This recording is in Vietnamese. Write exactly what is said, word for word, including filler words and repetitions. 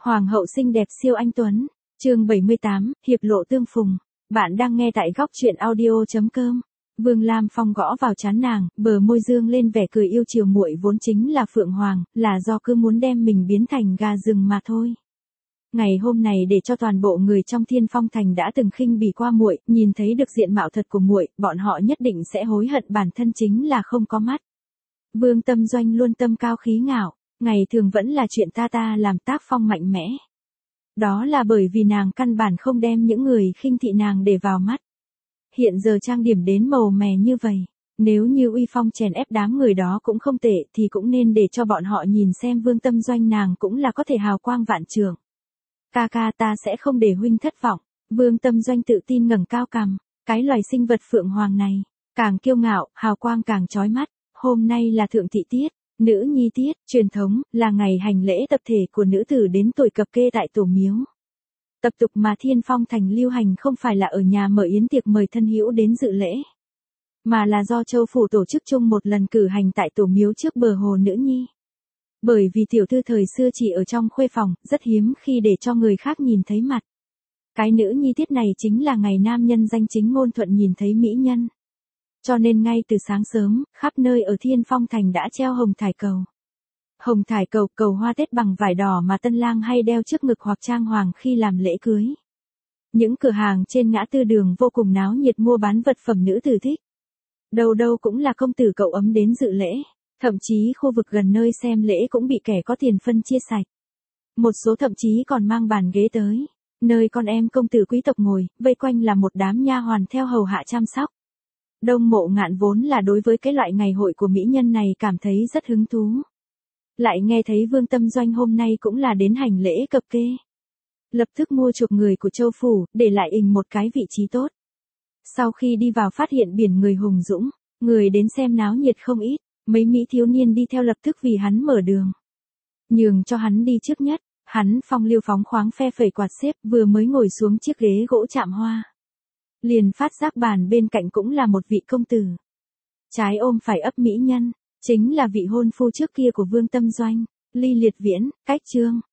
Hoàng hậu xinh đẹp siêu anh tuấn. Chương bảy mươi tám, hiệp lộ tương phùng. Bạn đang nghe tại góc truyện audio chấm com. Vương Lam Phong gõ vào trán nàng, bờ môi dương lên vẻ cười yêu chiều muội vốn chính là Phượng Hoàng, là do cứ muốn đem mình biến thành gà rừng mà thôi. Ngày hôm này để cho toàn bộ người trong Thiên Phong Thành đã từng khinh bỉ qua muội, nhìn thấy được diện mạo thật của muội, bọn họ nhất định sẽ hối hận bản thân chính là không có mắt. Vương Tâm Doanh luôn tâm cao khí ngạo, ngày thường vẫn là chuyện ta ta làm tác phong mạnh mẽ. Đó là bởi vì nàng căn bản không đem những người khinh thị nàng để vào mắt. Hiện giờ trang điểm đến màu mè như vậy, nếu như uy phong chèn ép đám người đó cũng không tệ thì cũng nên để cho bọn họ nhìn xem Vương Tâm Doanh nàng cũng là có thể hào quang vạn trượng. Ca ca ta sẽ không để huynh thất vọng. Vương Tâm Doanh tự tin ngẩng cao cằm, cái loài sinh vật Phượng Hoàng này, càng kiêu ngạo, hào quang càng chói mắt. Hôm nay là thượng thị tiết, nữ nhi tiết, truyền thống, là ngày hành lễ tập thể của nữ tử đến tuổi cập kê tại tổ miếu. Tập tục mà Thiên Phong Thành lưu hành không phải là ở nhà mở yến tiệc mời thân hữu đến dự lễ, mà là do châu phủ tổ chức chung một lần cử hành tại tổ miếu trước bờ hồ nữ nhi. Bởi vì tiểu thư thời xưa chỉ ở trong khuê phòng, rất hiếm khi để cho người khác nhìn thấy mặt. Cái nữ nhi tiết này chính là ngày nam nhân danh chính ngôn thuận nhìn thấy mỹ nhân. Cho nên ngay từ sáng sớm, khắp nơi ở Thiên Phong Thành đã treo hồng thải cầu. Hồng thải cầu, cầu hoa tết bằng vải đỏ mà tân lang hay đeo trước ngực hoặc trang hoàng khi làm lễ cưới. Những cửa hàng trên ngã tư đường vô cùng náo nhiệt mua bán vật phẩm nữ tử thích. Đâu đâu cũng là công tử cậu ấm đến dự lễ. Thậm chí khu vực gần nơi xem lễ cũng bị kẻ có tiền phân chia sạch. Một số thậm chí còn mang bàn ghế tới, nơi con em công tử quý tộc ngồi, vây quanh là một đám nha hoàn theo hầu hạ chăm sóc. Đông Mộ Ngạn vốn là đối với cái loại ngày hội của mỹ nhân này cảm thấy rất hứng thú. Lại nghe thấy Vương Tâm Doanh hôm nay cũng là đến hành lễ cập kê. Lập tức mua chuộc người của châu phủ, để lại ình một cái vị trí tốt. Sau khi đi vào phát hiện biển người hùng dũng, người đến xem náo nhiệt không ít. Mấy mỹ thiếu niên đi theo lập tức vì hắn mở đường. Nhường cho hắn đi trước nhất, hắn phong lưu phóng khoáng phe phẩy quạt xếp vừa mới ngồi xuống chiếc ghế gỗ chạm hoa. Liền phát giác bàn bên cạnh cũng là một vị công tử. Trái ôm phải ấp mỹ nhân, chính là vị hôn phu trước kia của Vương Tâm Doanh, Ly Liệt Viễn, Cách Trương.